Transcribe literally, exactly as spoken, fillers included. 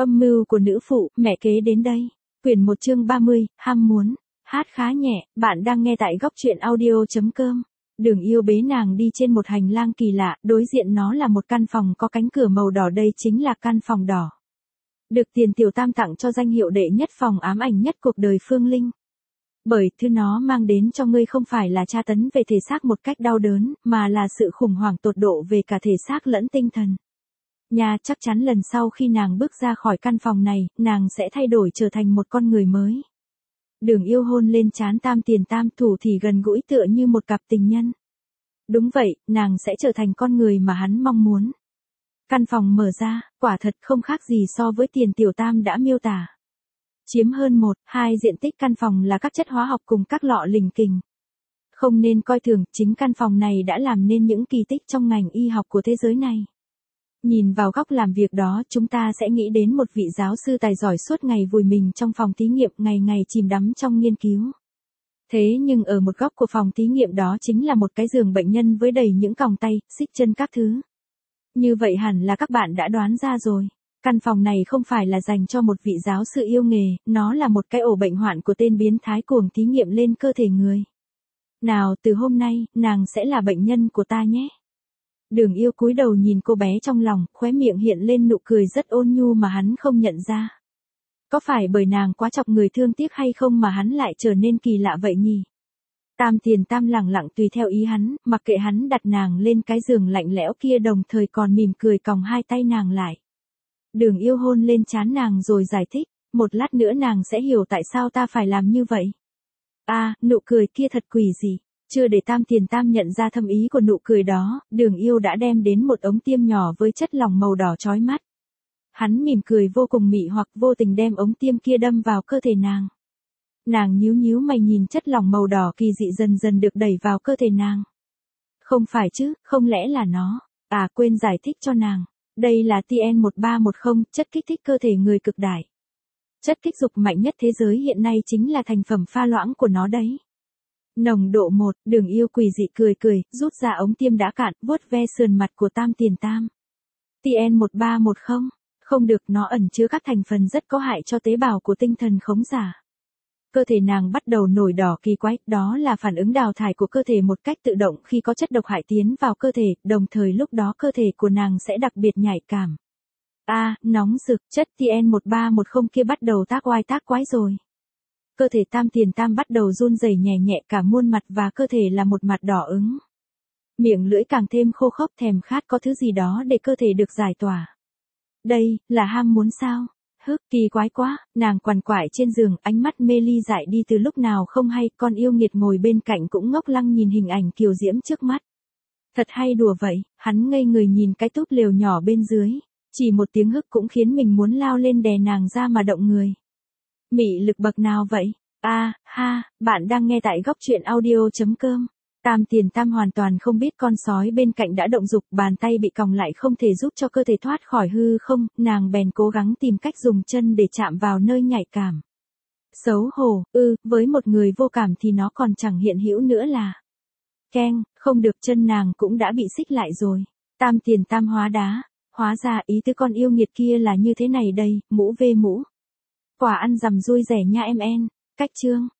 Âm mưu của nữ phụ, mẹ kế đến đây. Quyển một chương ba mươi, ham muốn. Hát khá nhẹ, bạn đang nghe tại góc truyện audio.com. Đường Yêu bế nàng đi trên một hành lang kỳ lạ, đối diện nó là một căn phòng có cánh cửa màu đỏ, đây chính là căn phòng đỏ. Được Tiền Tiểu Tam tặng cho danh hiệu đệ nhất phòng ám ảnh nhất cuộc đời Phương Linh. Bởi thứ nó mang đến cho ngươi không phải là tra tấn về thể xác một cách đau đớn, mà là sự khủng hoảng tột độ về cả thể xác lẫn tinh thần. Nha, chắc chắn lần sau khi nàng bước ra khỏi căn phòng này, nàng sẽ thay đổi trở thành một con người mới. Đường Yêu hôn lên trán Tam Tiền Tam, thủ thì gần gũi tựa như một cặp tình nhân. Đúng vậy, nàng sẽ trở thành con người mà hắn mong muốn. Căn phòng mở ra, quả thật không khác gì so với Tiền Tiểu Tam đã miêu tả. Chiếm hơn một, hai diện tích căn phòng là các chất hóa học cùng các lọ lình kình. Không nên coi thường, chính căn phòng này đã làm nên những kỳ tích trong ngành y học của thế giới này. Nhìn vào góc làm việc đó, chúng ta sẽ nghĩ đến một vị giáo sư tài giỏi suốt ngày vùi mình trong phòng thí nghiệm, ngày ngày chìm đắm trong nghiên cứu. Thế nhưng ở một góc của phòng thí nghiệm đó chính là một cái giường bệnh nhân với đầy những còng tay, xích chân các thứ. Như vậy hẳn là các bạn đã đoán ra rồi. Căn phòng này không phải là dành cho một vị giáo sư yêu nghề, nó là một cái ổ bệnh hoạn của tên biến thái cuồng thí nghiệm lên cơ thể người. Nào, từ hôm nay, nàng sẽ là bệnh nhân của ta nhé. Đường Yêu cúi đầu nhìn cô bé trong lòng, khóe miệng hiện lên nụ cười rất ôn nhu mà hắn không nhận ra. Có phải bởi nàng quá chọc người thương tiếc hay không mà hắn lại trở nên kỳ lạ vậy nhỉ? Tam Tiền Tam lẳng lặng tùy theo ý hắn, mặc kệ hắn đặt nàng lên cái giường lạnh lẽo kia, đồng thời còn mỉm cười còng hai tay nàng lại. Đường Yêu hôn lên trán nàng rồi giải thích, một lát nữa nàng sẽ hiểu tại sao ta phải làm như vậy. À, nụ cười kia thật quỷ dị. Chưa để Tam Tiền Tam nhận ra thâm ý của nụ cười đó, Đường Yêu đã đem đến một ống tiêm nhỏ với chất lỏng màu đỏ chói mắt. Hắn mỉm cười vô cùng mị hoặc, vô tình đem ống tiêm kia đâm vào cơ thể nàng. Nàng nhíu nhíu mày nhìn chất lỏng màu đỏ kỳ dị dần dần được đẩy vào cơ thể nàng. Không phải chứ, không lẽ là nó? À, quên giải thích cho nàng. Đây là T N một ba một không, chất kích thích cơ thể người cực đại. Chất kích dục mạnh nhất thế giới hiện nay chính là thành phẩm pha loãng của nó đấy. Nồng độ một, Đường Yêu quỷ dị cười cười, rút ra ống tiêm đã cạn, vuốt ve sườn mặt của Tam Tiền Tam. T N một ba một không, không được, nó ẩn chứa các thành phần rất có hại cho tế bào của tinh thần khống giả. Cơ thể nàng bắt đầu nổi đỏ kỳ quái, đó là phản ứng đào thải của cơ thể một cách tự động khi có chất độc hại tiến vào cơ thể, đồng thời lúc đó cơ thể của nàng sẽ đặc biệt nhạy cảm. A, à, nóng rực, chất T N một ba một không kia bắt đầu tác oai tác quái rồi. Cơ thể Tam Tiền Tam bắt đầu run rẩy nhẹ nhẹ, cả muôn mặt và cơ thể là một mặt đỏ ứng. Miệng lưỡi càng thêm khô khốc, thèm khát có thứ gì đó để cơ thể được giải tỏa. Đây, là ham muốn sao? Hức, kỳ quái quá, nàng quằn quại trên giường, ánh mắt mê ly dại đi từ lúc nào không hay, con yêu nghiệt ngồi bên cạnh cũng ngốc lăng nhìn hình ảnh kiều diễm trước mắt. Thật hay đùa vậy, hắn ngây người nhìn cái túp lều nhỏ bên dưới, chỉ một tiếng hức cũng khiến mình muốn lao lên đè nàng ra mà động người. Mị lực bậc nào vậy? A, à, ha, bạn đang nghe tại góc truyện audio.com. Tam Tiền Tam hoàn toàn không biết con sói bên cạnh đã động dục, bàn tay bị còng lại không thể giúp cho cơ thể thoát khỏi hư không, nàng bèn cố gắng tìm cách dùng chân để chạm vào nơi nhạy cảm. Xấu hổ, ư, với một người vô cảm thì nó còn chẳng hiện hữu nữa là. Keng, không được, chân nàng cũng đã bị xích lại rồi. Tam Tiền Tam hóa đá, hóa ra ý tứ con yêu nghiệt kia là như thế này đây, mũ về mũ. Quả ăn rằm rui rẻ nha em en, cách chương.